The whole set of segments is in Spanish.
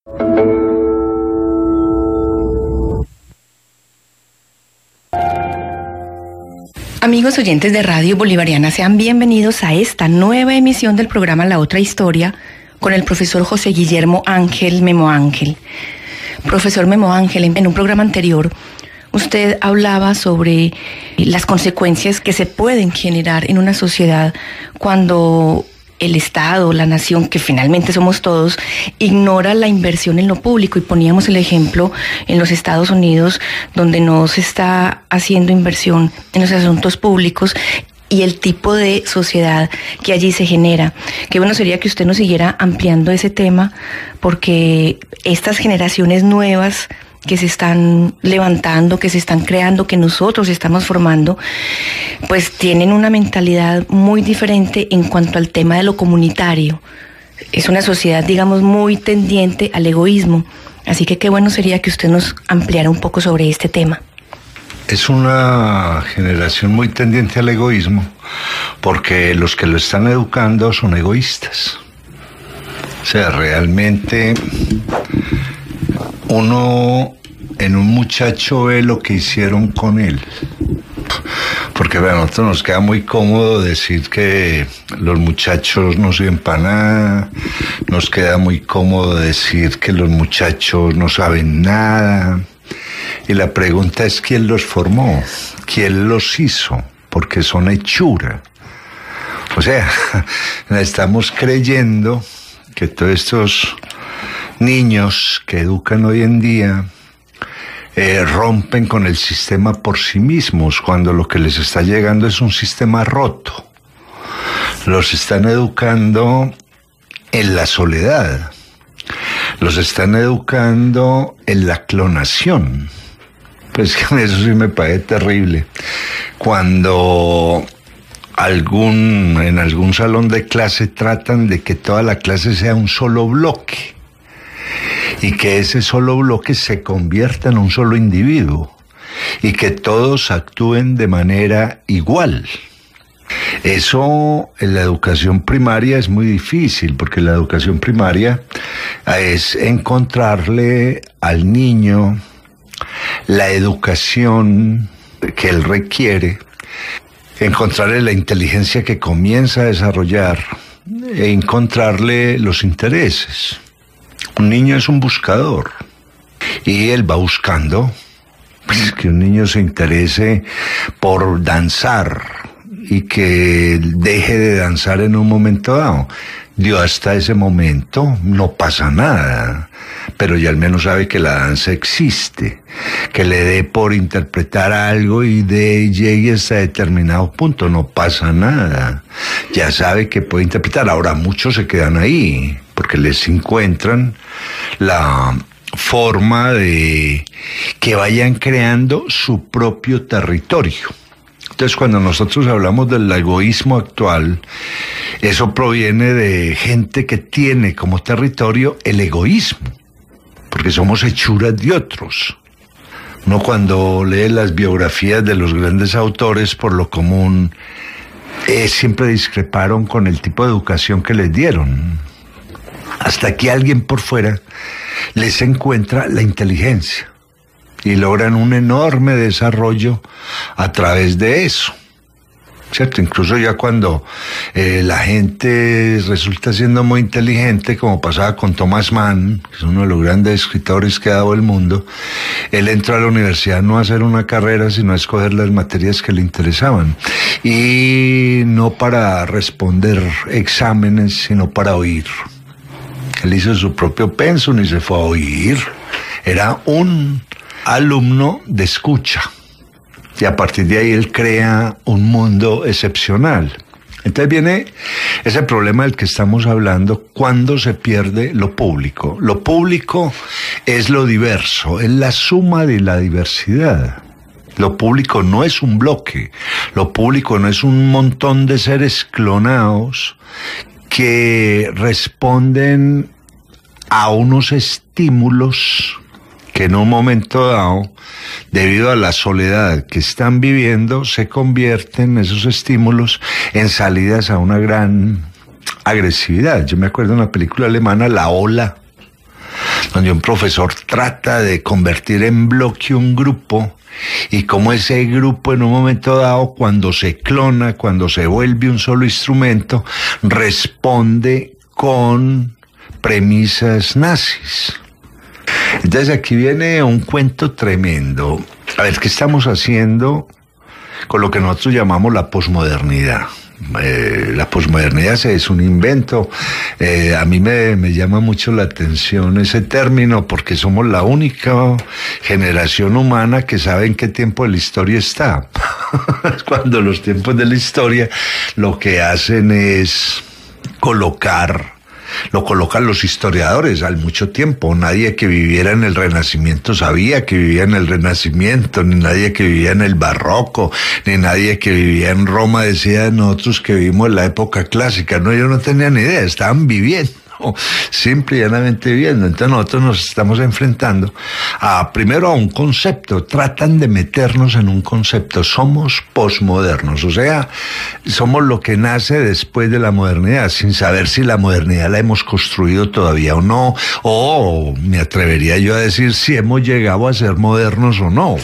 Amigos oyentes de Radio Bolivariana, sean bienvenidos a esta nueva emisión del programa La Otra Historia con el profesor José Guillermo Ángel Memo Ángel. Profesor Memo Ángel, en un programa anterior usted hablaba sobre las consecuencias que se pueden generar en una sociedad cuando el Estado, la nación, que finalmente somos todos, ignora la inversión en lo público, y poníamos el ejemplo en los Estados Unidos, donde no se está haciendo inversión en los asuntos públicos y el tipo de sociedad que allí se genera. Qué bueno sería que usted nos siguiera ampliando ese tema, porque estas generaciones nuevas que se están levantando, que se están creando, que nosotros estamos formando, pues tienen una mentalidad muy diferente en cuanto al tema de lo comunitario. Es una sociedad, digamos, muy tendiente al egoísmo. Así que qué bueno sería que usted nos ampliara un poco sobre este tema. Es una generación muy tendiente al egoísmo, porque los que lo están educando son egoístas. O sea, realmente uno en un muchacho ve lo que hicieron con él. Porque a nosotros nos queda muy cómodo decir que los muchachos no sirven para nada, nos queda muy cómodo decir que los muchachos no saben nada. Y la pregunta es: ¿quién los formó? ¿Quién los hizo? Porque son hechura. O sea, estamos creyendo que todos estos niños que educan hoy en día rompen con el sistema por sí mismos, cuando lo que les está llegando es un sistema roto. Los están educando en la soledad, los están educando en la clonación. Pues que eso sí me parece terrible. Cuando en algún salón de clase tratan de que toda la clase sea un solo bloque, y que ese solo bloque se convierta en un solo individuo, y que todos actúen de manera igual. Eso en la educación primaria es muy difícil, porque la educación primaria es encontrarle al niño la educación que él requiere, encontrarle la inteligencia que comienza a desarrollar, e encontrarle los intereses. Un niño es un buscador, y él va buscando, pues, que un niño se interese por danzar y que deje de danzar en un momento dado. Dio hasta ese momento, no pasa nada, pero ya al menos sabe que la danza existe, que le dé por interpretar algo y llegue hasta determinado punto, no pasa nada, ya sabe que puede interpretar. Ahora muchos se quedan ahí, porque les encuentran la forma de que vayan creando su propio territorio. Entonces, cuando nosotros hablamos del egoísmo actual, eso proviene de gente que tiene como territorio el egoísmo, porque somos hechuras de otros. Uno, cuando lee las biografías de los grandes autores, por lo común, siempre discreparon con el tipo de educación que les dieron, hasta que alguien por fuera les encuentra la inteligencia y logran un enorme desarrollo a través de eso, ¿cierto? Incluso ya cuando la gente resulta siendo muy inteligente, como pasaba con Thomas Mann, que es uno de los grandes escritores que ha dado el mundo, él entró a la universidad no a hacer una carrera, sino a escoger las materias que le interesaban, y no para responder exámenes, sino para oír. Él hizo su propio pensum y se fue a oír. Era un alumno de escucha, y a partir de ahí él crea un mundo excepcional. Entonces viene ese problema del que estamos hablando, cuando se pierde lo público. Lo público es lo diverso, es la suma de la diversidad. Lo público no es un bloque, lo público no es un montón de seres clonados que responden a unos estímulos que en un momento dado, debido a la soledad que están viviendo, se convierten esos estímulos en salidas a una gran agresividad. Yo me acuerdo de una película alemana, La Ola, donde un profesor trata de convertir en bloque un grupo, y cómo ese grupo en un momento dado, cuando se clona, cuando se vuelve un solo instrumento, responde con premisas nazis. Entonces aquí viene un cuento tremendo. A ver, ¿qué estamos haciendo con lo que nosotros llamamos la posmodernidad? La posmodernidad es un invento. A mí me llama mucho la atención ese término, porque somos la única generación humana que sabe en qué tiempo de la historia está. Cuando los tiempos de la historia lo que hacen es lo colocan los historiadores al mucho tiempo. Nadie que viviera en el Renacimiento sabía que vivía en el Renacimiento, ni nadie que vivía en el Barroco, ni nadie que vivía en Roma decía de nosotros que vivimos en la época clásica. No, ellos no tenían ni idea, estaban viviendo, simple y llanamente viviendo. Entonces nosotros nos estamos enfrentando primero a un concepto. Tratan de meternos en un concepto. Somos posmodernos, o sea, somos lo que nace después de la modernidad, sin saber si la modernidad la hemos construido todavía o no, o me atrevería yo a decir si hemos llegado a ser modernos o no.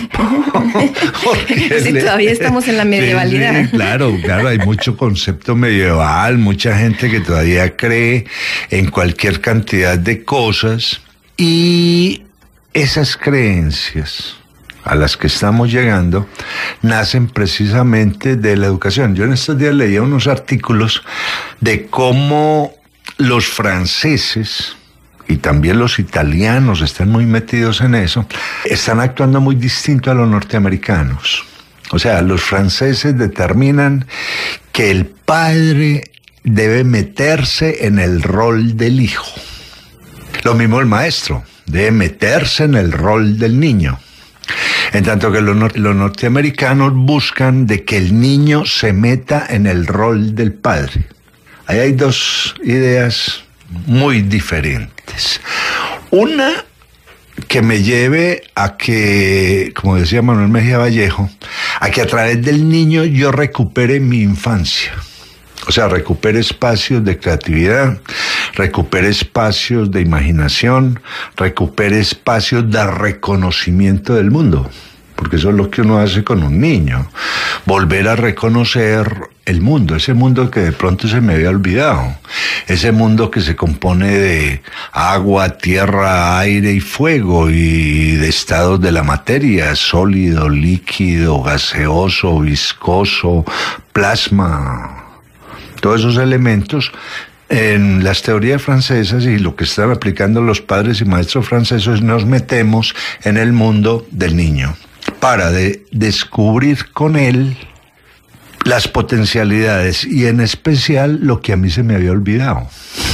Si todavía estamos en la medievalidad. Sí, claro, hay mucho concepto medieval, mucha gente que todavía cree en cualquier cantidad de cosas, y esas creencias a las que estamos llegando nacen precisamente de la educación. Yo en estos días leía unos artículos de cómo los franceses y también los italianos están muy metidos en eso, están actuando muy distinto a los norteamericanos. O sea, los franceses determinan que el padre debe meterse en el rol del hijo. Lo mismo el maestro, debe meterse en el rol del niño. En tanto que los norteamericanos buscan de que el niño se meta en el rol del padre. Ahí hay dos ideas muy diferentes. Una que me lleve a que, como decía Manuel Mejía Vallejo, a que a través del niño yo recupere mi infancia. O sea, recupere espacios de creatividad, recupere espacios de imaginación, recupere espacios de reconocimiento del mundo. Porque eso es lo que uno hace con un niño. Volver a reconocer el mundo, ese mundo que de pronto se me había olvidado. Ese mundo que se compone de agua, tierra, aire y fuego, y de estados de la materia, sólido, líquido, gaseoso, viscoso, plasma. Todos esos elementos en las teorías francesas y lo que están aplicando los padres y maestros franceses, nos metemos en el mundo del niño para descubrir con él las potencialidades y en especial lo que a mí se me había olvidado.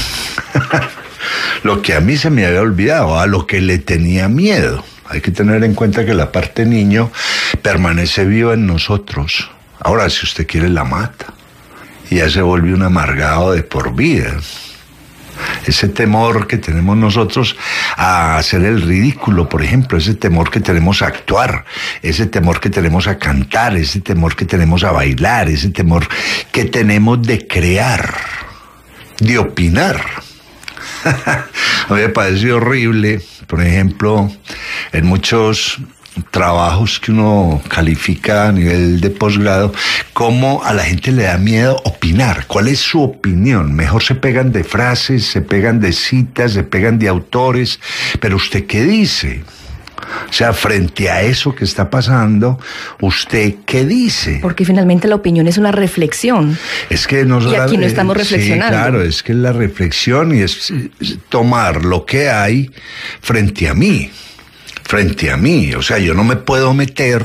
Lo que a mí se me había olvidado, a lo que le tenía miedo. Hay que tener en cuenta que la parte niño permanece viva en nosotros. Ahora, si usted quiere, la mata. Y ya se vuelve un amargado de por vida. Ese temor que tenemos nosotros a hacer el ridículo, por ejemplo, ese temor que tenemos a actuar, ese temor que tenemos a cantar, ese temor que tenemos a bailar, ese temor que tenemos de crear, de opinar. A mí me parece horrible, por ejemplo, en muchos trabajos que uno califica a nivel de posgrado, cómo a la gente le da miedo opinar. ¿Cuál es su opinión? Mejor se pegan de frases, se pegan de citas, se pegan de autores, pero ¿usted qué dice? O sea, frente a eso que está pasando, ¿usted qué dice? Porque finalmente la opinión es una reflexión. Es que y aquí no estamos reflexionando. Sí, claro, es que es la reflexión y es tomar lo que hay frente a mí. O sea, yo no me puedo meter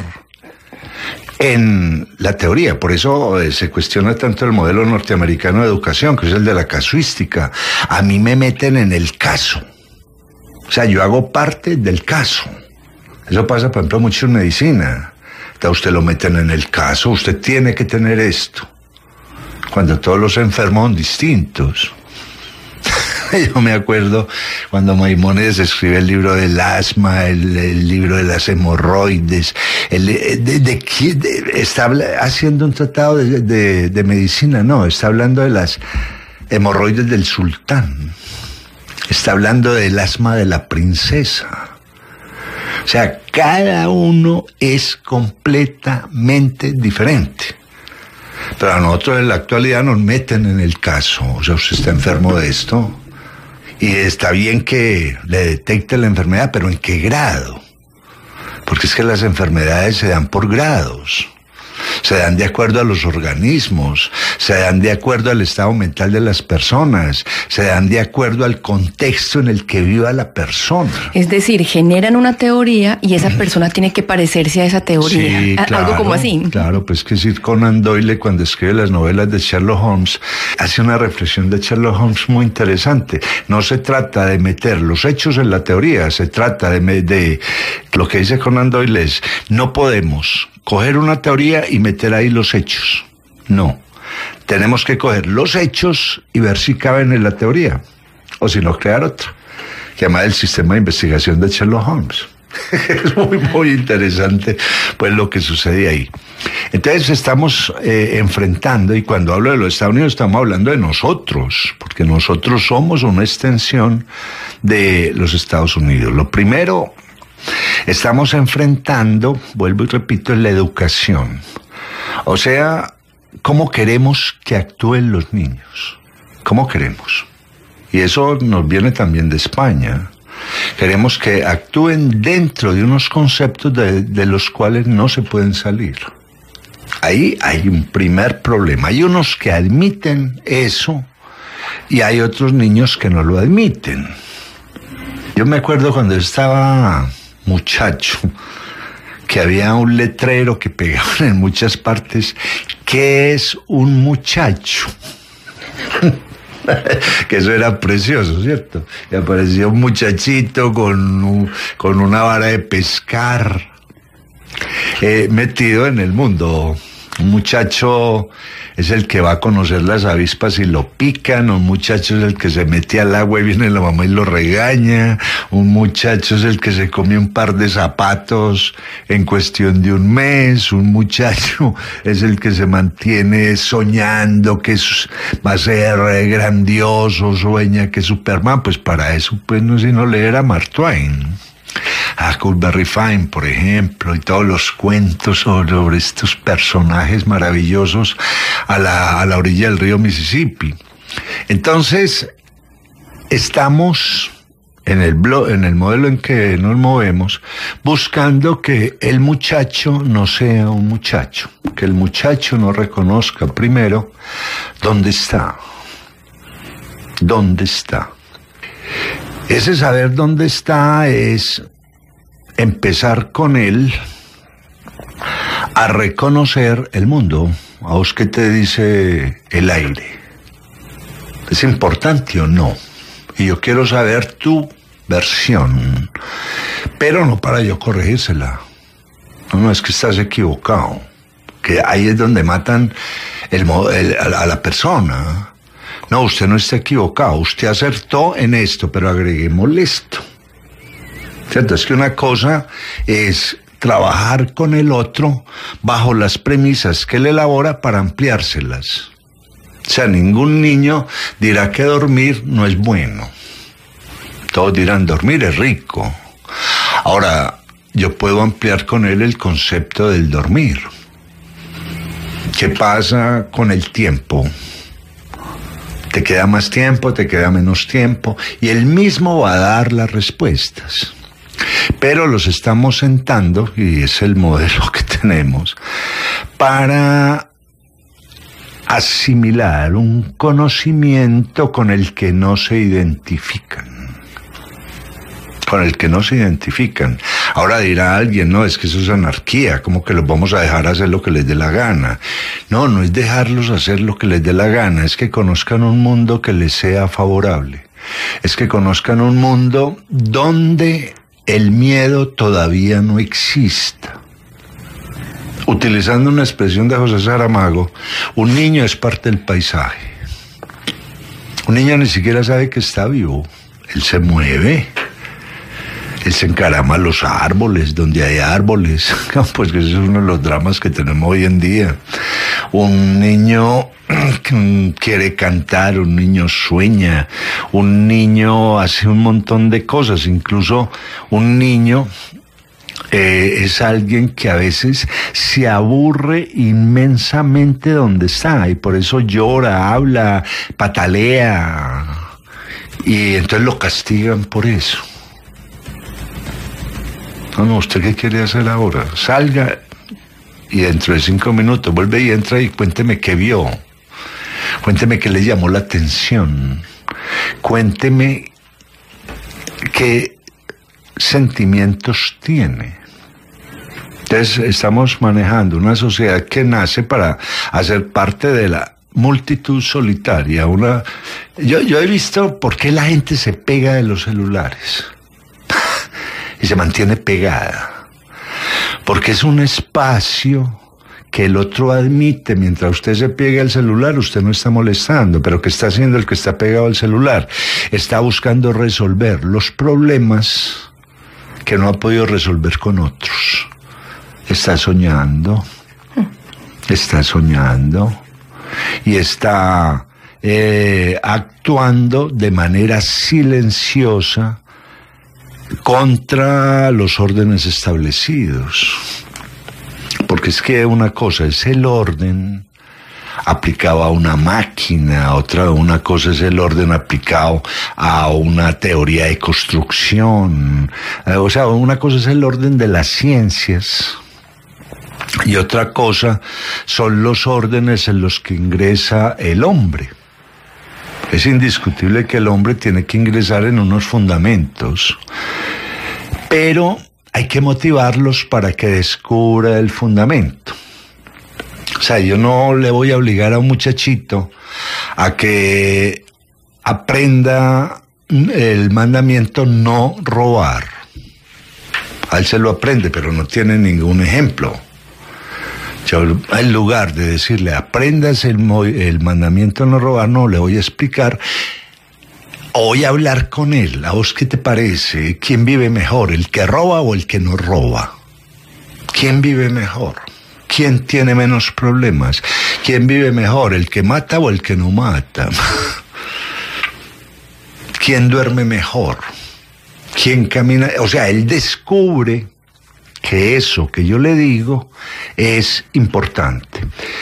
en la teoría. Por eso se cuestiona tanto el modelo norteamericano de educación, que es el de la casuística. A mí me meten en el caso. O sea, yo hago parte del caso. Eso pasa, por ejemplo, mucho en medicina. A usted lo meten en el caso, usted tiene que tener esto. Cuando todos los enfermos son distintos. Yo me acuerdo cuando Maimónides escribe el libro del asma, el libro de las hemorroides, está haciendo un tratado de medicina, no, está hablando de las hemorroides del sultán. está hablando del asma de la princesa. O sea, cada uno es completamente diferente. Pero a nosotros en la actualidad nos meten en el caso. O sea, usted está enfermo de esto y está bien que le detecte la enfermedad, pero ¿en qué grado? Porque es que las enfermedades se dan por grados. Se dan de acuerdo a los organismos, se dan de acuerdo al estado mental de las personas, se dan de acuerdo al contexto en el que viva la persona. Es decir, generan una teoría y esa persona tiene que parecerse a esa teoría. Sí, claro, algo como así. Claro, pues que Sir Conan Doyle, cuando escribe las novelas de Sherlock Holmes, hace una reflexión de Sherlock Holmes muy interesante. No se trata de meter los hechos en la teoría, se trata de lo que dice Conan Doyle es, no podemos coger una teoría y meter ahí los hechos. No. Tenemos que coger los hechos y ver si caben en la teoría. O si no, crear otra. Que llama el sistema de investigación de Sherlock Holmes. Es muy interesante pues lo que sucede ahí. Entonces estamos enfrentando, y cuando hablo de los Estados Unidos estamos hablando de nosotros, porque nosotros somos una extensión de los Estados Unidos. Lo primero, estamos enfrentando, vuelvo y repito, la educación. O sea, ¿cómo queremos que actúen los niños? ¿Cómo queremos? Y eso nos viene también de España. Queremos que actúen dentro de unos conceptos de los cuales no se pueden salir. Ahí hay un primer problema. Hay unos que admiten eso y hay otros niños que no lo admiten. Yo me acuerdo cuando estaba muchacho, que había un letrero que pegaban en muchas partes, ¿qué es un muchacho? Que eso era precioso, ¿cierto? Y apareció un muchachito con una vara de pescar, metido en el mundo. Un muchacho es el que va a conocer las avispas y lo pican, un muchacho es el que se mete al agua y viene la mamá y lo regaña, un muchacho es el que se come un par de zapatos en cuestión de un mes, un muchacho es el que se mantiene soñando que va a ser grandioso, sueña que es Superman. Pues para eso pues no es sino leer a Mark Twain, a Huckleberry Finn, por ejemplo, y todos los cuentos sobre estos personajes maravillosos a la orilla del río Mississippi. Entonces, estamos en el modelo en que nos movemos, buscando que el muchacho no sea un muchacho, que el muchacho no reconozca primero dónde está. ¿Dónde está? Ese saber dónde está es empezar con él a reconocer el mundo. ¿A vos qué te dice el aire? ¿Es importante o no? Y yo quiero saber tu versión, pero no para yo corregírsela. No, es que estás equivocado. Que ahí es donde matan a la persona. No, usted no está equivocado, usted acertó en esto, pero agreguémosle esto. ¿Cierto? Es que una cosa es trabajar con el otro bajo las premisas que él elabora para ampliárselas. O sea, ningún niño dirá que dormir no es bueno. Todos dirán, dormir es rico. Ahora, yo puedo ampliar con él el concepto del dormir. ¿Qué pasa con el tiempo? Te queda más tiempo, te queda menos tiempo, y él mismo va a dar las respuestas. Pero los estamos sentando, y es el modelo que tenemos, para asimilar un conocimiento con el que no se identifican. Con el que no se identifican. Ahora dirá alguien, no, es que eso es anarquía, como que los vamos a dejar hacer lo que les dé la gana. No, no es dejarlos hacer lo que les dé la gana, es que conozcan un mundo que les sea favorable. Es que conozcan un mundo donde el miedo todavía no exista. Utilizando una expresión de José Saramago, un niño es parte del paisaje. Un niño ni siquiera sabe que está vivo, él se mueve. Él se encarama a los árboles, donde hay árboles. Pues que ese es uno de los dramas que tenemos hoy en día. Un niño quiere cantar, un niño sueña, un niño hace un montón de cosas, incluso un niño es alguien que a veces se aburre inmensamente donde está y por eso llora, habla, patalea y entonces lo castigan por eso. No, ¿usted qué quiere hacer ahora? Salga y dentro de 5 minutos vuelve y entra y cuénteme qué vio. Cuénteme qué le llamó la atención. Cuénteme qué sentimientos tiene. Entonces estamos manejando una sociedad que nace para hacer parte de la multitud solitaria. Yo he visto por qué la gente se pega de los celulares y se mantiene pegada. Porque es un espacio que el otro admite. Mientras usted se pega al celular, usted no está molestando, pero ¿qué está haciendo el que está pegado al celular? Está buscando resolver los problemas que no ha podido resolver con otros. Está soñando y está actuando de manera silenciosa contra los órdenes establecidos. Porque es que una cosa es el orden aplicado a una máquina, una cosa es el orden aplicado a una teoría de construcción. O sea, una cosa es el orden de las ciencias y otra cosa son los órdenes en los que ingresa el hombre. Es indiscutible que el hombre tiene que ingresar en unos fundamentos, pero hay que motivarlos para que descubra el fundamento. O sea, yo no le voy a obligar a un muchachito a que aprenda el mandamiento no robar. A él se lo aprende, pero no tiene ningún ejemplo. Yo, en lugar de decirle, aprendas el mandamiento no robar, no, le voy a explicar. O voy a hablar con él. ¿A vos qué te parece? ¿Quién vive mejor, el que roba o el que no roba? ¿Quién vive mejor? ¿Quién tiene menos problemas? ¿Quién vive mejor, el que mata o el que no mata? ¿Quién duerme mejor? ¿Quién camina? O sea, él descubre que eso que yo le digo es importante.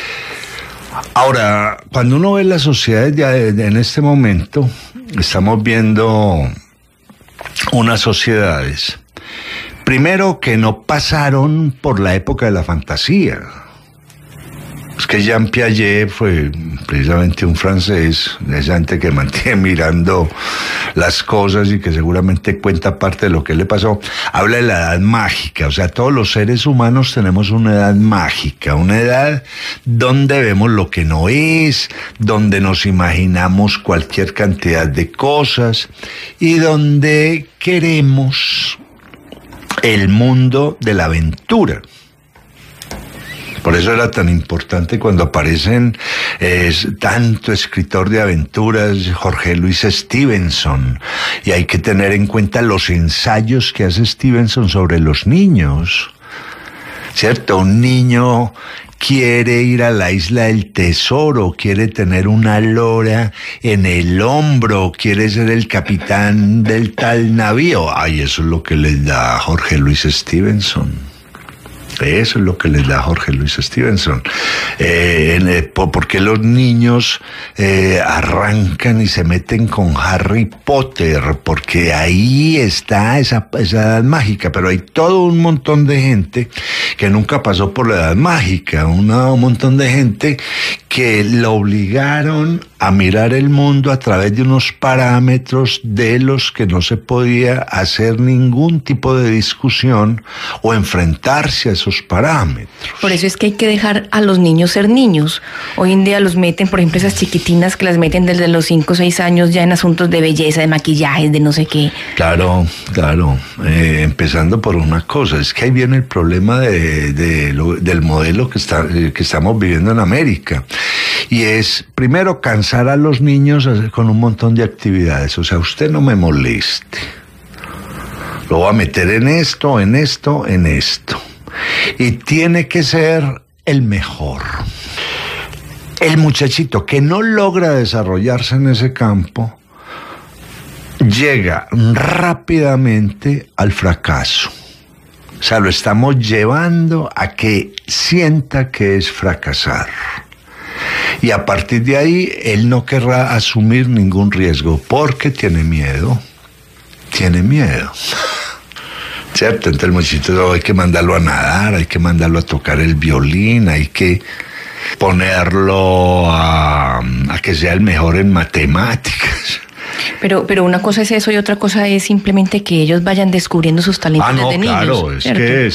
Ahora, cuando uno ve las sociedades en este momento, estamos viendo unas sociedades, primero, que no pasaron por la época de la fantasía. Es que Jean Piaget fue precisamente un francés, esa gente que mantiene mirando las cosas y que seguramente cuenta parte de lo que le pasó. Habla de la edad mágica, o sea, todos los seres humanos tenemos una edad mágica, una edad donde vemos lo que no es, donde nos imaginamos cualquier cantidad de cosas y donde queremos el mundo de la aventura. Por eso era tan importante cuando aparecen tanto escritor de aventuras, Jorge Luis Stevenson. Y hay que tener en cuenta los ensayos que hace Stevenson sobre los niños. ¿Cierto? Un niño quiere ir a la isla del tesoro, quiere tener una lora en el hombro, quiere ser el capitán del tal navío. Ay, eso es lo que les da Jorge Luis Stevenson. Eso es lo que les da Jorge Luis Stevenson. Porque los niños arrancan y se meten con Harry Potter, porque ahí está esa edad mágica, pero hay todo un montón de gente que nunca pasó por la edad mágica, un montón de gente que lo obligaron a mirar el mundo a través de unos parámetros de los que no se podía hacer ningún tipo de discusión o enfrentarse a esos parámetros. Por eso es que hay que dejar a los niños ser niños. Hoy en día los meten, por ejemplo, esas chiquitinas que las meten desde los 5 o 6 años ya en asuntos de belleza, de maquillajes, de no sé qué. Claro. Empezando por una cosa, es que ahí viene el problema del modelo que estamos viviendo en América. Y es, primero, cansar a los niños con un montón de actividades. O sea, usted no me moleste. Lo voy a meter en esto. Y tiene que ser el mejor. El muchachito que no logra desarrollarse en ese campo llega rápidamente al fracaso. O sea, lo estamos llevando a que sienta que es fracasar. Y a partir de ahí, él no querrá asumir ningún riesgo porque tiene miedo. Tiene miedo. ¿Cierto? Entonces el muchachito hay que mandarlo a nadar, hay que mandarlo a tocar el violín, hay que ponerlo a que sea el mejor en matemáticas. Pero una cosa es eso y otra cosa es simplemente que ellos vayan descubriendo sus talentos desde niños. Claro, es que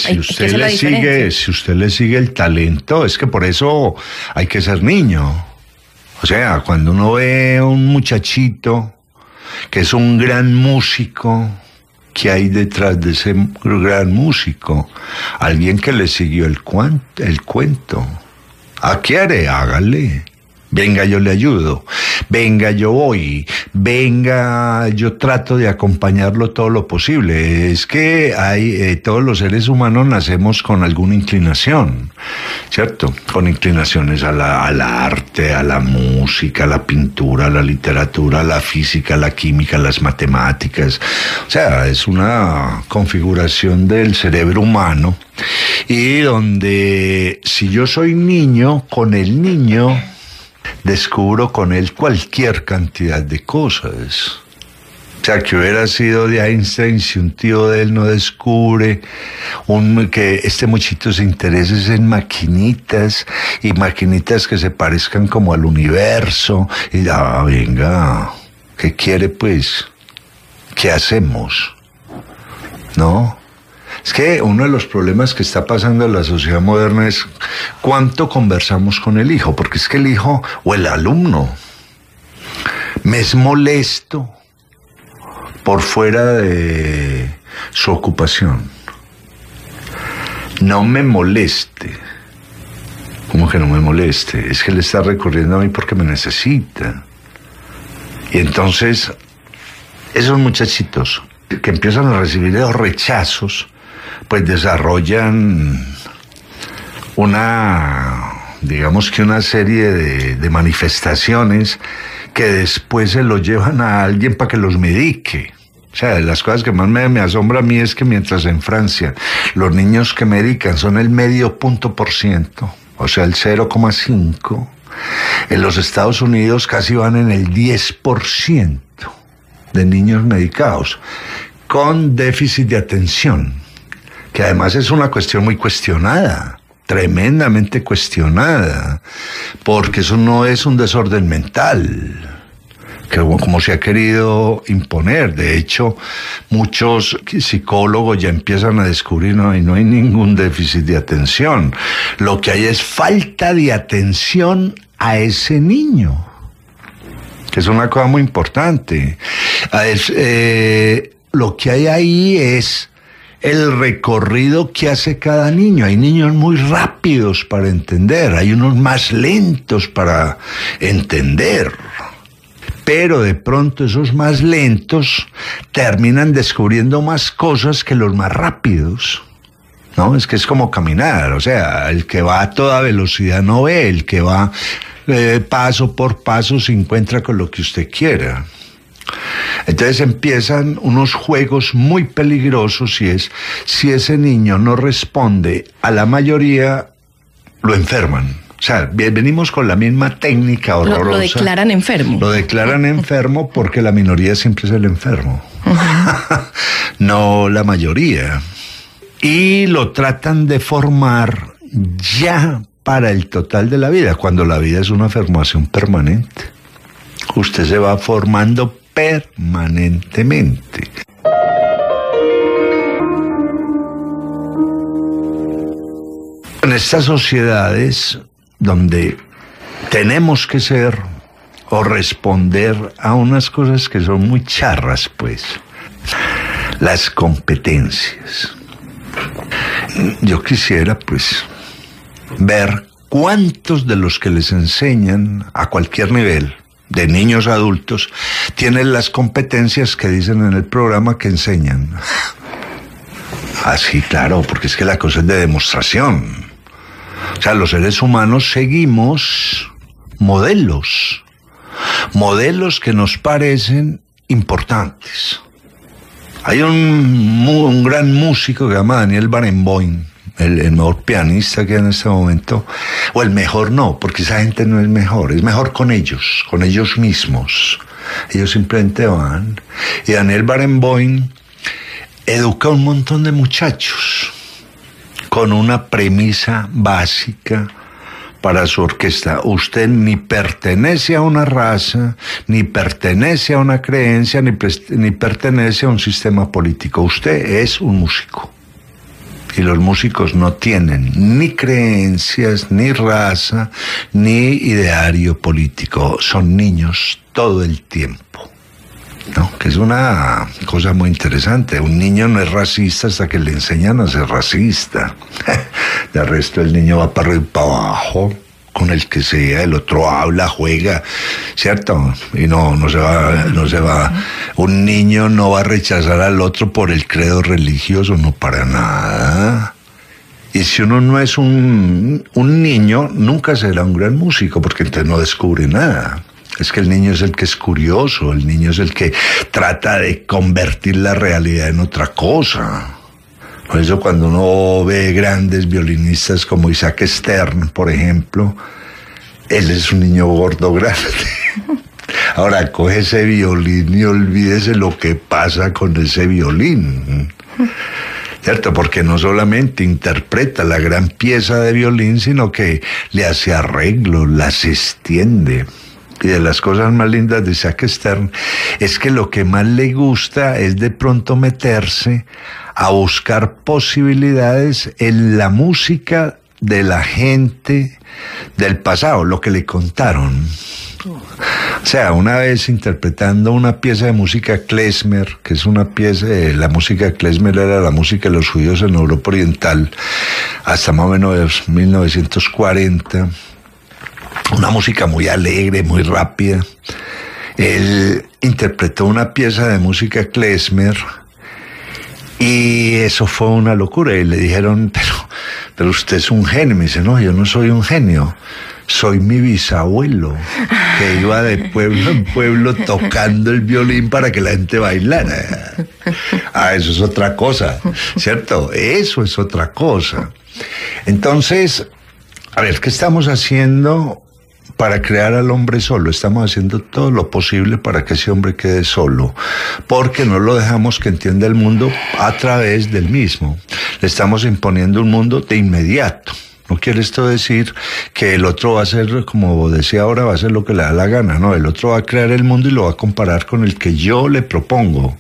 si usted le sigue el talento, es que por eso hay que ser niño. O sea, cuando uno ve a un muchachito que es un gran músico, ¿qué hay detrás de ese gran músico? Alguien que le siguió el cuento. ¿Quiere? Hágale. Venga, yo le ayudo. Venga, yo voy. Venga, yo trato de acompañarlo todo lo posible. Es que todos los seres humanos nacemos con alguna inclinación, ¿cierto? Con inclinaciones al arte, a la música, a la pintura, a la literatura, a la física, a la química, a las matemáticas. O sea, es una configuración del cerebro humano. Y donde si yo soy niño, con el niño descubro con él cualquier cantidad de cosas. O sea, que hubiera sido de Einstein si un tío de él no descubre que este muchito se interese en maquinitas y maquinitas que se parezcan como al universo. Y venga, ¿qué quiere pues? ¿Qué hacemos? ¿No? Es que uno de los problemas que está pasando en la sociedad moderna es cuánto conversamos con el hijo, porque es que el hijo o el alumno me es molesto por fuera de su ocupación. No me moleste. ¿Cómo que no me moleste? Es que él está recurriendo a mí porque me necesita. Y entonces, esos muchachitos que empiezan a recibir los rechazos, pues desarrollan digamos que una serie de manifestaciones que después se los llevan a alguien para que los medique. O sea, de las cosas que más me asombra a mí es que mientras en Francia los niños que medican son el 0,5%, o sea, el 0,5%, en los Estados Unidos casi van en el 10% de niños medicados con déficit de atención, que además es una cuestión muy cuestionada, tremendamente cuestionada, porque eso no es un desorden mental, que como se ha querido imponer. De hecho, muchos psicólogos ya empiezan a descubrir no hay ningún déficit de atención. Lo que hay es falta de atención a ese niño, que es una cosa muy importante. Lo que hay ahí es el recorrido que hace cada niño. Hay niños muy rápidos para entender, hay unos más lentos para entender. Pero de pronto esos más lentos terminan descubriendo más cosas que los más rápidos. ¿No? Es que es como caminar, o sea, el que va a toda velocidad no ve, el que va paso por paso se encuentra con lo que usted quiera. Entonces empiezan unos juegos muy peligrosos y es, si ese niño no responde a la mayoría, lo enferman. O sea, venimos con la misma técnica horrorosa. Lo declaran enfermo. Lo declaran enfermo porque la minoría siempre es el enfermo. Uh-huh. No la mayoría. Y lo tratan de formar ya para el total de la vida, cuando la vida es una formación permanente. Usted se va formando permanentemente. En estas sociedades donde tenemos que ser o responder a unas cosas que son muy charras, pues, las competencias. Yo quisiera, pues, ver cuántos de los que les enseñan a cualquier nivel, de niños a adultos, tienen las competencias que dicen en el programa que enseñan. Así, claro, porque es que la cosa es de demostración. O sea, los seres humanos seguimos modelos que nos parecen importantes. Hay un gran músico que se llama Daniel Barenboim, el mejor pianista que hay en este momento, o el mejor no, porque esa gente no es mejor con ellos mismos. Ellos simplemente van. Y Daniel Barenboim educa a un montón de muchachos con una premisa básica para su orquesta. Usted ni pertenece a una raza, ni pertenece a una creencia, ni pertenece a un sistema político. Usted es un músico. Y los músicos no tienen ni creencias, ni raza, ni ideario político. Son niños todo el tiempo, ¿no? Que es una cosa muy interesante. Un niño no es racista hasta que le enseñan a ser racista. De resto el niño va para arriba y para abajo, con el que sea, el otro habla, juega, ¿cierto? Y no se va. Un niño no va a rechazar al otro por el credo religioso, no, para nada. Y si uno no es un niño, nunca será un gran músico, porque entonces no descubre nada. Es que el niño es el que es curioso, el niño es el que trata de convertir la realidad en otra cosa. Por eso cuando uno ve grandes violinistas como Isaac Stern, por ejemplo, él es un niño gordo grande. Ahora coge ese violín y olvídese lo que pasa con ese violín, ¿cierto? Porque no solamente interpreta la gran pieza de violín, sino que le hace arreglos, las extiende. Y de las cosas más lindas de Isaac Stern es que lo que más le gusta es de pronto meterse a buscar posibilidades en la música de la gente del pasado, lo que le contaron. O sea, una vez interpretando una pieza de música klezmer, que es una pieza, la música klezmer era la música de los judíos en Europa Oriental, hasta más o menos 1940, una música muy alegre, muy rápida. Él interpretó una pieza de música klezmer y eso fue una locura. Y le dijeron, pero usted es un genio. Me dice, no, yo no soy un genio. Soy mi bisabuelo, que iba de pueblo en pueblo tocando el violín para que la gente bailara. Eso es otra cosa, ¿cierto? Eso es otra cosa. Entonces, a ver, ¿qué estamos haciendo para crear al hombre solo? Estamos haciendo todo lo posible para que ese hombre quede solo, porque no lo dejamos que entienda el mundo a través del mismo. Le estamos imponiendo un mundo de inmediato. No quiere esto decir que el otro va a hacer, como decía ahora, va a hacer lo que le da la gana. No, el otro va a crear el mundo y lo va a comparar con el que yo le propongo.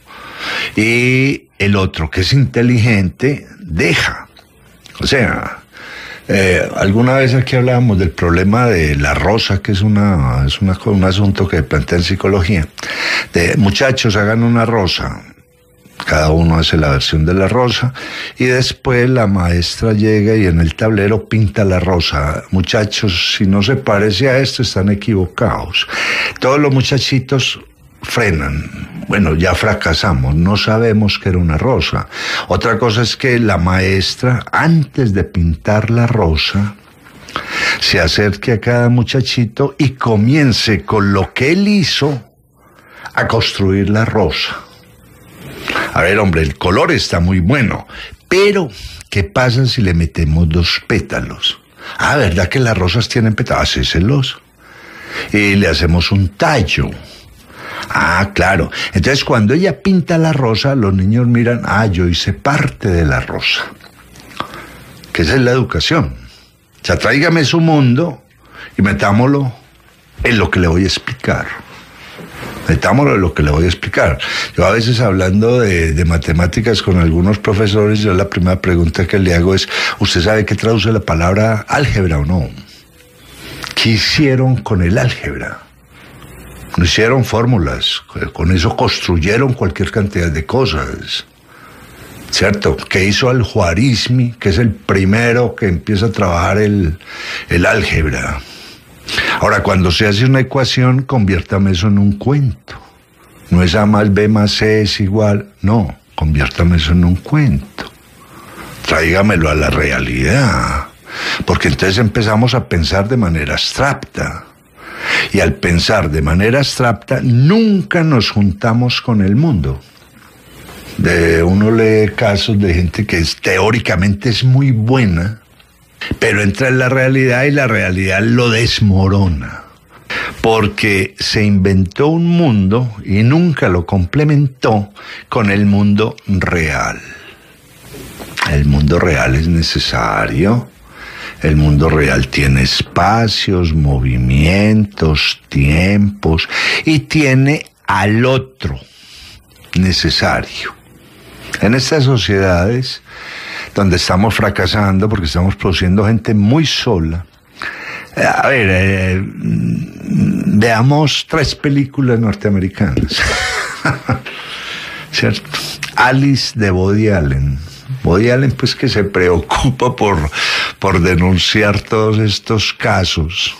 Y el otro, que es inteligente, deja. O sea, alguna vez aquí hablábamos del problema de la rosa, que es un asunto que plantea en psicología. De muchachos, hagan una rosa. Cada uno hace la versión de la rosa y después la maestra llega y en el tablero pinta la rosa. Muchachos, si no se parece a esto, están equivocados. Todos los muchachitos frenan. Bueno, ya fracasamos, no sabemos que era una rosa. Otra cosa es que la maestra, antes de pintar la rosa, se acerque a cada muchachito y comience con lo que él hizo a construir la rosa. A ver, hombre, el color está muy bueno, pero ¿qué pasa si le metemos 2 pétalos? Ah, ¿verdad que las rosas tienen pétalos? Hacéselos. Y le hacemos un tallo. Ah, claro. Entonces, cuando ella pinta la rosa, los niños miran, yo hice parte de la rosa. Que esa es la educación. O sea, tráigame su mundo y metámoslo en lo que le voy a explicar. Metámoslo en lo que le voy a explicar. Yo a veces hablando de matemáticas con algunos profesores, yo la primera pregunta que le hago es, ¿usted sabe qué traduce la palabra álgebra o no? ¿Qué hicieron con el álgebra? No hicieron fórmulas, con eso construyeron cualquier cantidad de cosas, ¿cierto? ¿Qué hizo Al-Khwarizmi, que es el primero que empieza a trabajar el álgebra? Ahora, cuando se hace una ecuación, conviértame eso en un cuento. No es A más B más C es igual. No, conviértame eso en un cuento. Tráigamelo a la realidad. Porque entonces empezamos a pensar de manera abstracta. Y al pensar de manera abstracta, nunca nos juntamos con el mundo. Uno lee casos de gente que teóricamente es muy buena, pero entra en la realidad y la realidad lo desmorona. Porque se inventó un mundo y nunca lo complementó con el mundo real. El mundo real es necesario. El mundo real tiene espacios, movimientos, tiempos y tiene al otro necesario. En estas sociedades donde estamos fracasando porque estamos produciendo gente muy sola. A ver, veamos 3 películas norteamericanas. ¿Cierto? Alice de Woody Allen. Woody Allen, pues, que se preocupa por denunciar todos estos casos.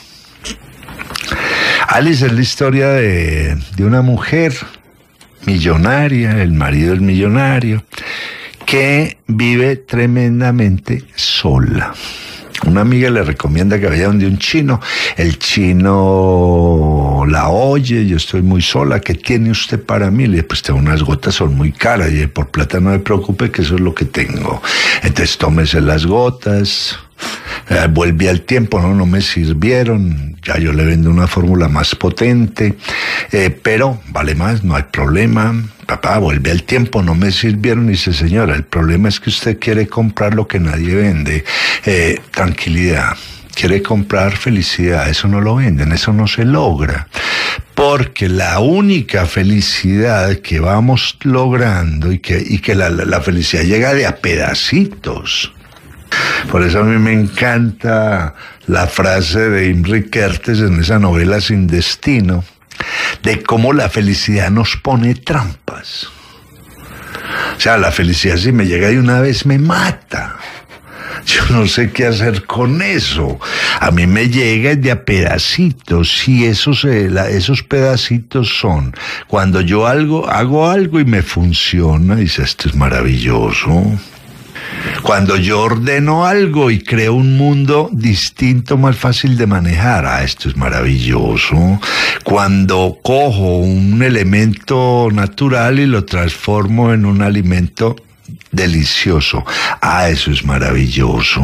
Alice es la historia de una mujer millonaria, el marido es millonario, que vive tremendamente sola. Una amiga le recomienda que vaya donde un chino. El chino la oye, yo estoy muy sola, ¿qué tiene usted para mí? Le dice, pues tengo unas gotas, son muy caras. Y por plata no me preocupe, que eso es lo que tengo. Entonces tómese las gotas. Vuelve al tiempo, no me sirvieron, ya yo le vendo una fórmula más potente, pero vale más, no hay problema. Papá, vuelve al tiempo, no me sirvieron. Y dice, señora, el problema es que usted quiere comprar lo que nadie vende. Tranquilidad, quiere comprar felicidad, eso no lo venden, eso no se logra. Porque la única felicidad que vamos logrando y que la felicidad llega de a pedacitos. Por eso a mí me encanta la frase de Imre Kertész en esa novela Sin Destino, de cómo la felicidad nos pone trampas. O sea, la felicidad si me llega de una vez me mata. Yo no sé qué hacer con eso. A mí me llega de a pedacitos y esos pedacitos son cuando yo hago algo y me funciona, dice, esto es maravilloso. Cuando yo ordeno algo y creo un mundo distinto, más fácil de manejar, esto es maravilloso. Cuando cojo un elemento natural y lo transformo en un alimento delicioso, eso es maravilloso.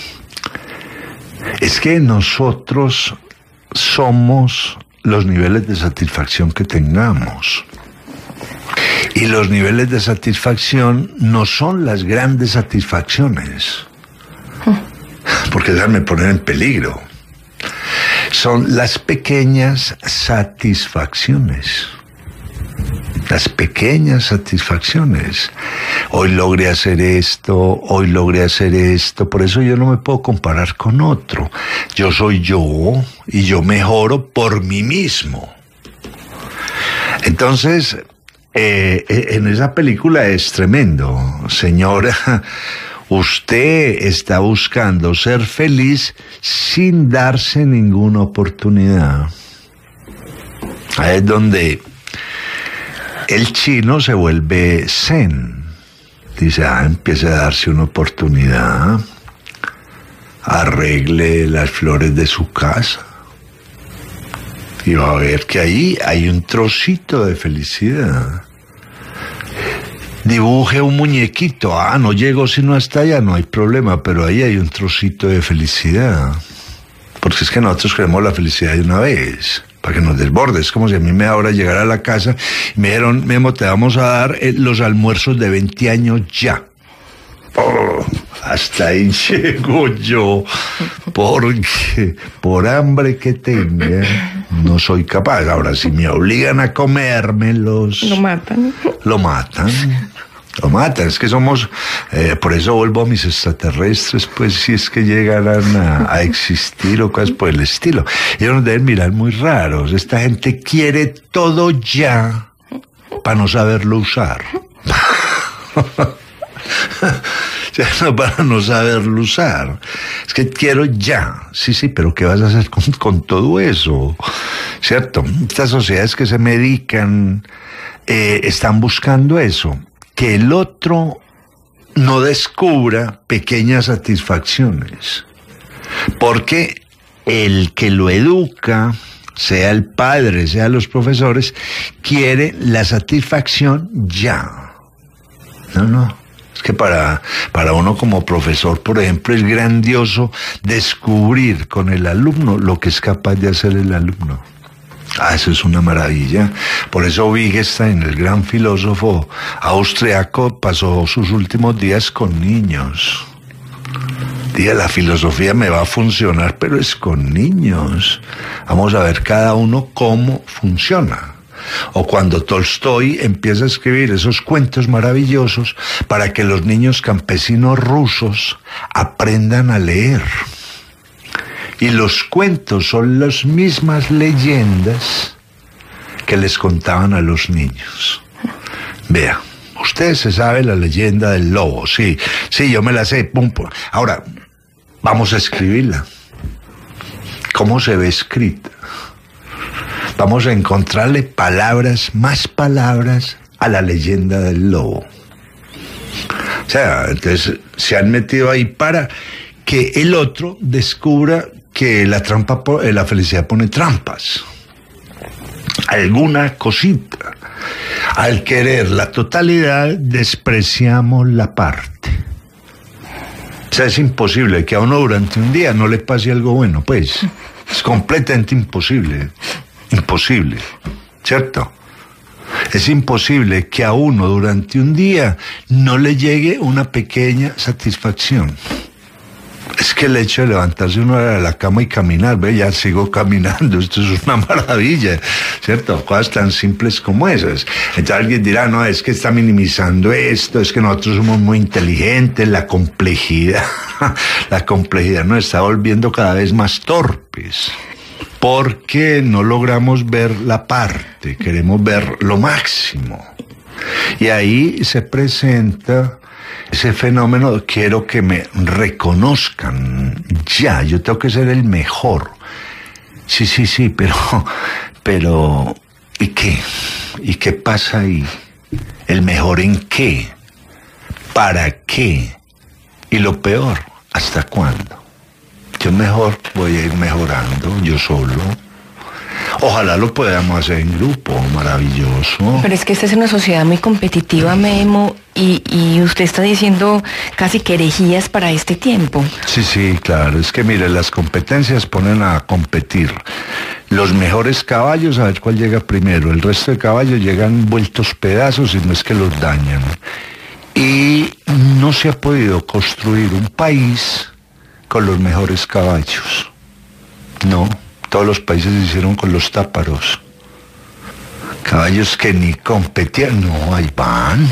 Es que nosotros somos los niveles de satisfacción que tengamos. Y los niveles de satisfacción no son las grandes satisfacciones, porque esas me ponen en peligro. Son las pequeñas satisfacciones. Las pequeñas satisfacciones. Hoy logré hacer esto, hoy logré hacer esto. Por eso yo no me puedo comparar con otro. Yo soy yo y yo mejoro por mí mismo. Entonces, en esa película es tremendo. Señora, usted está buscando ser feliz sin darse ninguna oportunidad. Ahí es donde el chino se vuelve zen. Dice, empiece a darse una oportunidad. Arregle las flores de su casa. Y va a ver que ahí hay un trocito de felicidad. Dibuje un muñequito. No llego sino hasta allá, no hay problema, pero ahí hay un trocito de felicidad. Porque es que nosotros queremos la felicidad de una vez, para que nos desborde. Es como si a mí me ahora llegara a la casa y me dijeron, Memo, te vamos a dar los almuerzos de 20 años ya. Hasta ahí llego yo, porque por hambre que tenga no soy capaz. Ahora, si me obligan a comérmelos, lo matan. Lo matan. Es que somos, por eso vuelvo a mis extraterrestres, pues si es que llegaran a existir o cosas por el estilo. Ellos nos deben mirar muy raros. Esta gente quiere todo ya para no saberlo usar. No, para no saberlo usar. Es que quiero ya. Sí, pero ¿qué vas a hacer con todo eso? ¿Cierto? Estas sociedades que se medican están buscando eso, que el otro no descubra pequeñas satisfacciones. Porque el que lo educa sea el padre, sea los profesores, quiere la satisfacción ya. No. Es que para uno como profesor, por ejemplo, es grandioso descubrir con el alumno lo que es capaz de hacer el alumno. Eso es una maravilla. Por eso Wittgenstein, el gran filósofo austriaco, pasó sus últimos días con niños. Día, la filosofía me va a funcionar, pero es con niños. Vamos a ver cada uno cómo funciona. O cuando Tolstoy empieza a escribir esos cuentos maravillosos para que los niños campesinos rusos aprendan a leer. Y los cuentos son las mismas leyendas que les contaban a los niños. Vea, usted se sabe la leyenda del lobo, sí, yo me la sé, pum. Ahora, vamos a escribirla. ¿Cómo se ve escrita? Vamos a encontrarle más palabras a la leyenda del lobo. O sea, entonces se han metido ahí para que el otro descubra que la felicidad pone trampas. Alguna cosita. Al querer la totalidad, despreciamos la parte. O sea, es imposible que a uno durante un día no le pase algo bueno, pues. Es completamente imposible. Imposible, ¿cierto? Es imposible que a uno durante un día no le llegue una pequeña satisfacción. Es que el hecho de levantarse uno de la cama y caminar, ya sigo caminando, esto es una maravilla, ¿cierto? Cosas tan simples como esas. Entonces alguien dirá, no, es que está minimizando esto, es que nosotros somos muy inteligentes, la complejidad nos está volviendo cada vez más torpes. Porque no logramos ver la parte, queremos ver lo máximo. Y ahí se presenta ese fenómeno, quiero que me reconozcan ya, yo tengo que ser el mejor. Sí, pero ¿y qué? ¿Y qué pasa ahí? ¿El mejor en qué? ¿Para qué? Y lo peor, ¿hasta cuándo? Yo mejor voy a ir mejorando yo solo. Ojalá lo podamos hacer en grupo, maravilloso. Pero es que esta es una sociedad muy competitiva, Memo, y usted está diciendo casi que herejías para este tiempo. Sí, claro, es que mire, las competencias ponen a competir. Los mejores caballos, a ver cuál llega primero. El resto de caballos llegan vueltos pedazos y no es que los dañan. Y no se ha podido construir un país con los mejores caballos. No, todos los países se hicieron con los táparos. Caballos que ni competían, no, ahí van.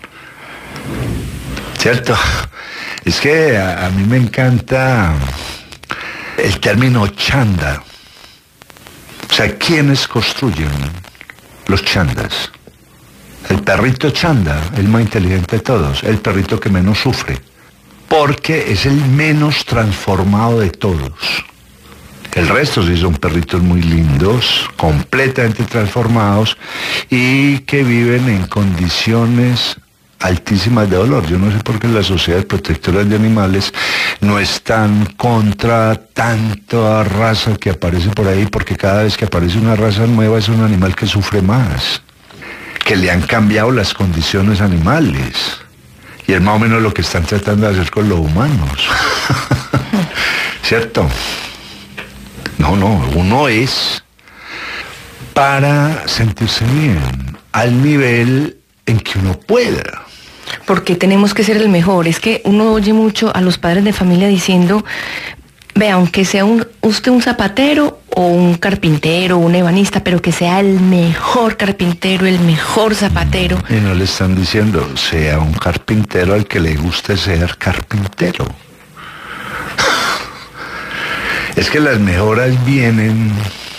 ¿Cierto? Es que a mí me encanta el término chanda. O sea, ¿quiénes construyen? Los chandas. El perrito chanda, el más inteligente de todos, el perrito que menos sufre. Porque es el menos transformado de todos. El resto sí son perritos muy lindos, completamente transformados y que viven en condiciones altísimas de dolor. Yo no sé por qué las sociedades protectoras de animales no están contra tanta raza que aparece por ahí, porque cada vez que aparece una raza nueva es un animal que sufre más, que le han cambiado las condiciones animales. Y es más o menos lo que están tratando de hacer con los humanos. ¿Cierto? No, uno es para sentirse bien, al nivel en que uno pueda. Porque tenemos que ser el mejor. Es que uno oye mucho a los padres de familia diciendo, vea, aunque sea usted un zapatero o un carpintero, un ebanista, pero que sea el mejor carpintero, el mejor zapatero. Y no le están diciendo, sea un carpintero al que le guste ser carpintero. Es que las mejoras vienen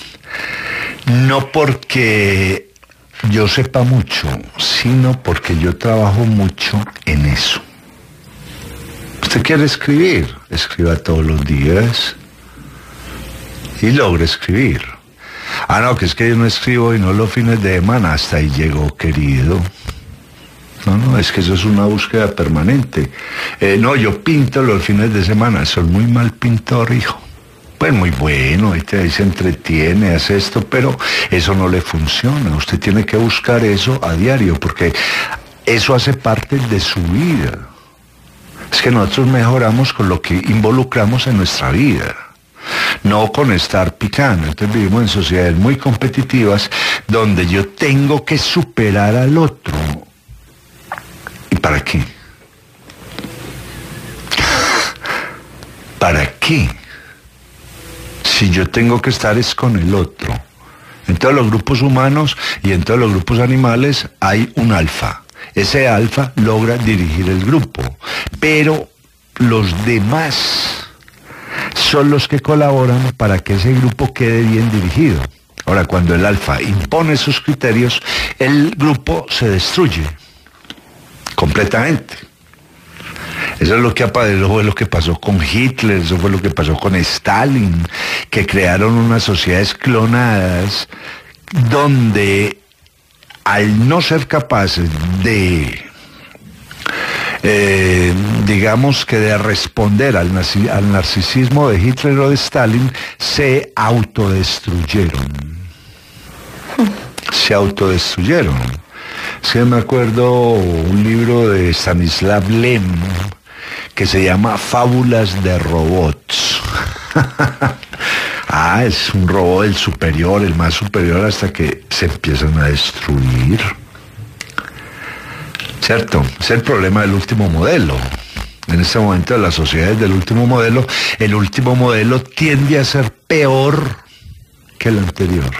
no porque yo sepa mucho, sino porque yo trabajo mucho en eso. ¿Usted quiere escribir? Escriba todos los días y logre escribir. No, que es que yo no escribo y no los fines de semana. Hasta ahí llegó, querido. No, es que eso es una búsqueda permanente. No, yo pinto los fines de semana. Soy muy mal pintor, hijo. pues muy bueno, ahí se entretiene, hace esto, pero eso no le funciona. Usted tiene que buscar eso a diario, porque eso hace parte de su vida. Es que nosotros mejoramos con lo que involucramos en nuestra vida, no con estar picando. Entonces vivimos en sociedades muy competitivas donde yo tengo que superar al otro. ¿Y para qué? ¿Para qué? Si yo tengo que estar es con el otro. En todos los grupos humanos y en todos los grupos animales hay un alfa. Ese alfa logra dirigir el grupo, pero los demás son los que colaboran para que ese grupo quede bien dirigido. Ahora, cuando el alfa impone sus criterios, el grupo se destruye completamente. Eso es fue lo que pasó con Hitler, eso fue lo que pasó con Stalin, que crearon unas sociedades clonadas donde, al no ser capaces de, digamos que de responder al narcisismo de Hitler o de Stalin, se autodestruyeron. Sí, me acuerdo un libro de Stanislav Lem que se llama Fábulas de Robots. Es un robot el superior, el más superior, hasta que se empiezan a destruir. ¿Cierto? Es el problema del último modelo. En este momento de las sociedades del último modelo, el último modelo tiende a ser peor que el anterior.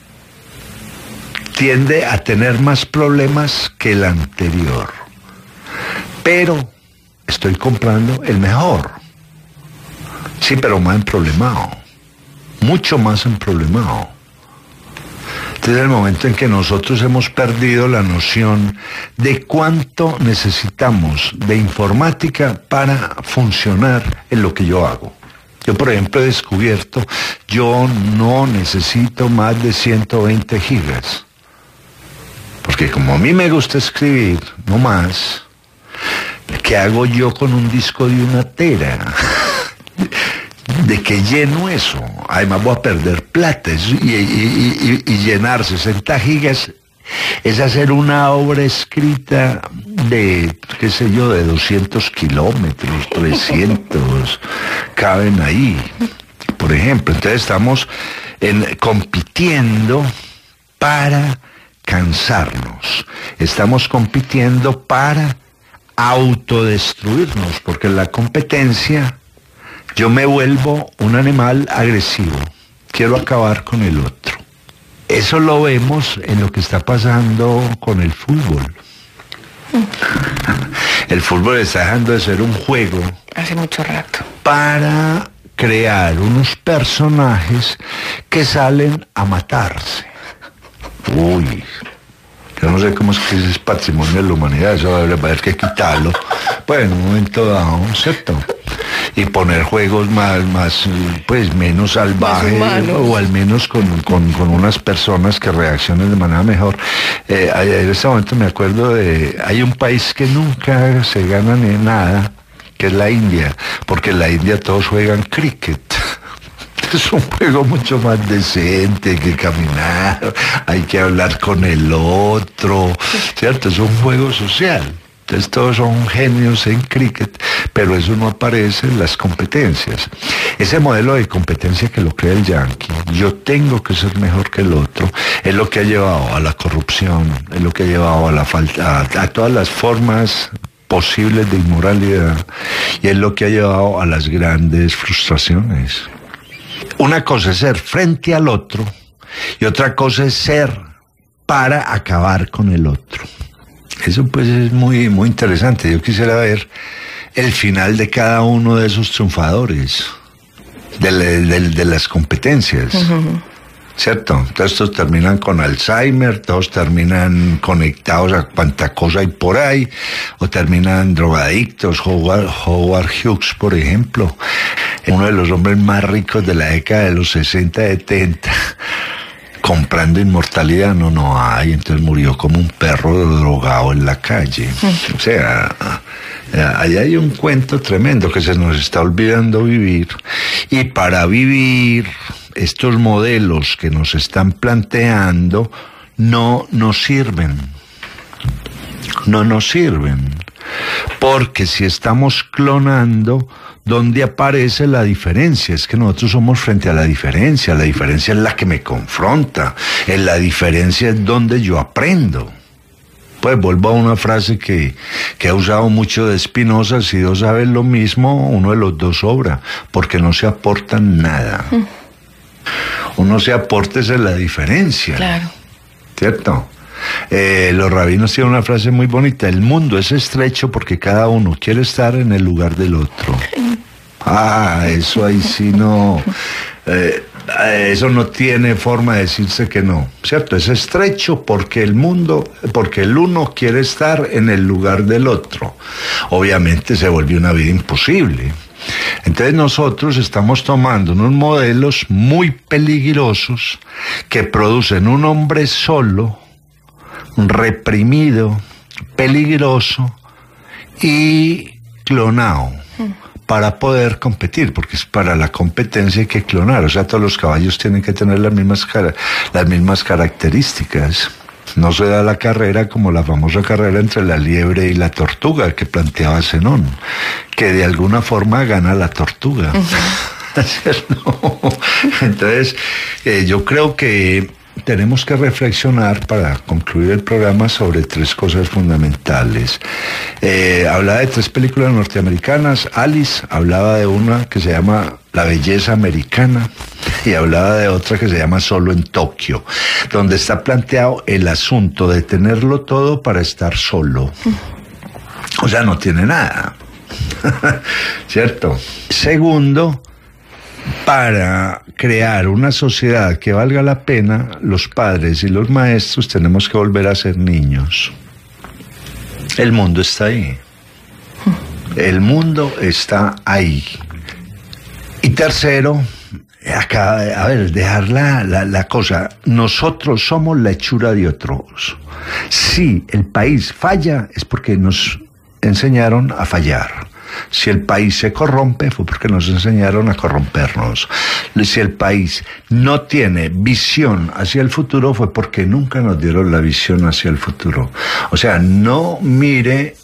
Tiende a tener más problemas que el anterior. Pero estoy comprando el mejor. Sí, pero más emproblemado. Mucho más emproblemado. Este es el momento en que nosotros hemos perdido la noción de cuánto necesitamos de informática para funcionar en lo que yo hago. Yo, por ejemplo, he descubierto, yo no necesito más de 120 gigas. Porque como a mí me gusta escribir, no más, ¿qué hago yo con un disco de 1 tera? ¿De qué lleno eso? Además voy a perder plata y llenar 60 gigas es hacer una obra escrita de, qué sé yo, de 200 kilómetros, 300, caben ahí, por ejemplo. Entonces estamos compitiendo para cansarnos, estamos compitiendo para autodestruirnos, porque en la competencia yo me vuelvo un animal agresivo, quiero acabar con el otro. Eso lo vemos en lo que está pasando con el fútbol. El fútbol está dejando de ser un juego. Hace mucho rato. Para crear unos personajes que salen a matarse. Uy, yo no sé cómo es que es patrimonio de la humanidad, eso va a haber que quitarlo. Pues en un momento dado, ¿cierto? Y poner juegos menos salvajes, o al menos con unas personas que reaccionen de manera mejor. En este momento me acuerdo hay un país que nunca se gana ni nada, que es la India, porque en la India todos juegan cricket. Es un juego mucho más decente, hay que caminar, hay que hablar con el otro, ¿cierto? Es un juego social. Entonces todos son genios en cricket, pero eso no aparece en las competencias. Ese modelo de competencia que lo crea el yanqui, yo tengo que ser mejor que el otro, es lo que ha llevado a la corrupción, es lo que ha llevado a la falta, a todas las formas posibles de inmoralidad, y es lo que ha llevado a las grandes frustraciones. Una cosa es ser frente al otro, y otra cosa es ser para acabar con el otro. Eso pues es muy, muy interesante. Yo quisiera ver el final de cada uno de esos triunfadores de las competencias. Uh-huh. ¿Cierto? Entonces todos terminan con Alzheimer, todos terminan conectados a cuanta cosa hay por ahí, o terminan drogadictos. Howard Hughes, por ejemplo, uno de los hombres más ricos de la década de los 60, 70, comprando inmortalidad, no hay, entonces murió como un perro drogado en la calle. O sea, ahí hay un cuento tremendo que se nos está olvidando vivir, y para vivir estos modelos que nos están planteando no nos sirven, porque si estamos clonando, ¿dónde aparece la diferencia? Es que nosotros somos frente a la diferencia es la que me confronta, la diferencia es donde yo aprendo. Pues vuelvo a una frase que ha usado mucho de Spinoza: si dos saben lo mismo, uno de los dos sobra, porque no se aportan nada. Uno se aporta es en la diferencia. Claro. ¿Cierto? Los rabinos tienen una frase muy bonita: el mundo es estrecho porque cada uno quiere estar en el lugar del otro. Eso ahí sí no... eso no tiene forma de decirse que no, ¿cierto? Es estrecho porque el uno quiere estar en el lugar del otro. Obviamente se volvió una vida imposible. Entonces nosotros estamos tomando unos modelos muy peligrosos que producen un hombre solo, reprimido, peligroso y clonado, para poder competir, porque es para la competencia hay que clonar. O sea, todos los caballos tienen que tener las mismas características. No se da la carrera como la famosa carrera entre la liebre y la tortuga que planteaba Zenón, que de alguna forma gana la tortuga. ¿Cierto? Entonces, yo creo que tenemos que reflexionar para concluir el programa sobre 3 cosas fundamentales. Hablaba de 3 películas norteamericanas. Alice hablaba de una que se llama La belleza americana, y hablaba de otra que se llama Solo en Tokio, donde está planteado el asunto de tenerlo todo para estar solo. O sea, no tiene nada. ¿Cierto? Segundo, para crear una sociedad que valga la pena, los padres y los maestros tenemos que volver a ser niños. El mundo está ahí. El mundo está ahí. Y tercero, acá, dejar la cosa. Nosotros somos la hechura de otros. Si el país falla, es porque nos enseñaron a fallar. Si el país se corrompe, fue porque nos enseñaron a corrompernos. Si el país no tiene visión hacia el futuro, fue porque nunca nos dieron la visión hacia el futuro. O sea, no mire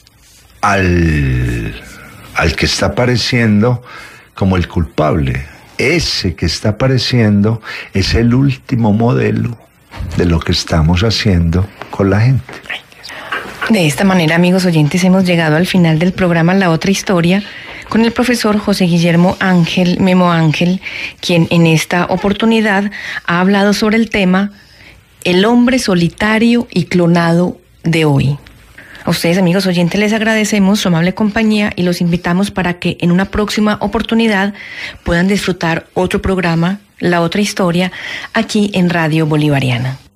al que está apareciendo como el culpable. Ese que está apareciendo es el último modelo de lo que estamos haciendo con la gente. De esta manera, amigos oyentes, hemos llegado al final del programa La Otra Historia con el profesor José Guillermo Ángel Memo Ángel, quien en esta oportunidad ha hablado sobre el tema El hombre solitario y clonado de hoy. A ustedes, amigos oyentes, les agradecemos su amable compañía y los invitamos para que en una próxima oportunidad puedan disfrutar otro programa, La Otra Historia, aquí en Radio Bolivariana.